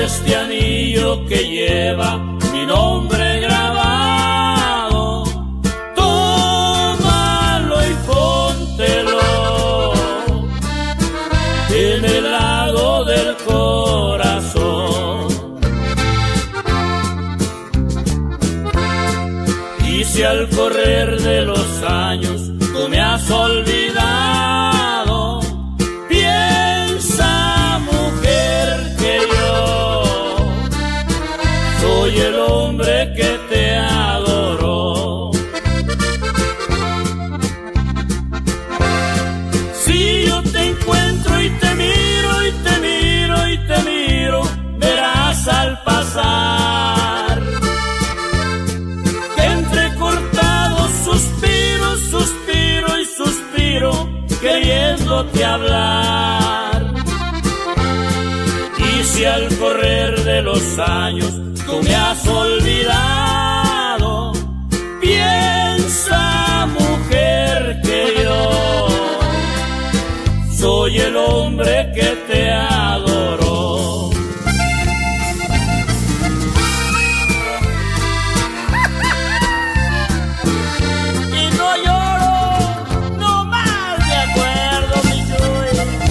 este anillo que lleva mi nombre grabado, tómalo y póntelo en el lago del corazón. Y si al correr de los años tú me has olvidado, piensa, mujer, que yo soy el hombre que te adoró. Si yo te encuentro y te miro y te miro y te miro, verás al pasar que entrecortados suspiro, suspiro y suspiro, queriéndote hablar. Y si al correr de los años tú me has olvidado, piensa, mujer, que yo soy el hombre que te adoró. Y no lloro, no más de acuerdo, mi Chuy.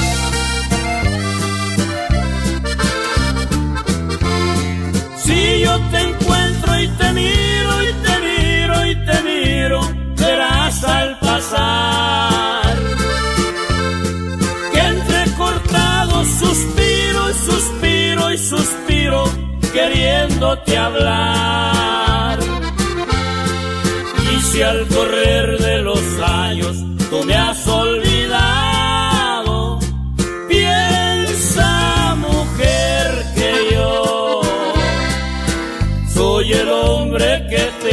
Si yo te encuentro y te miro y te miro y te miro, verás al pasar que entrecortados suspiro y suspiro y suspiro, queriéndote hablar. Y si al correr de los años tú me has olvidado, piensa, mujer, que yo soy el hombre que te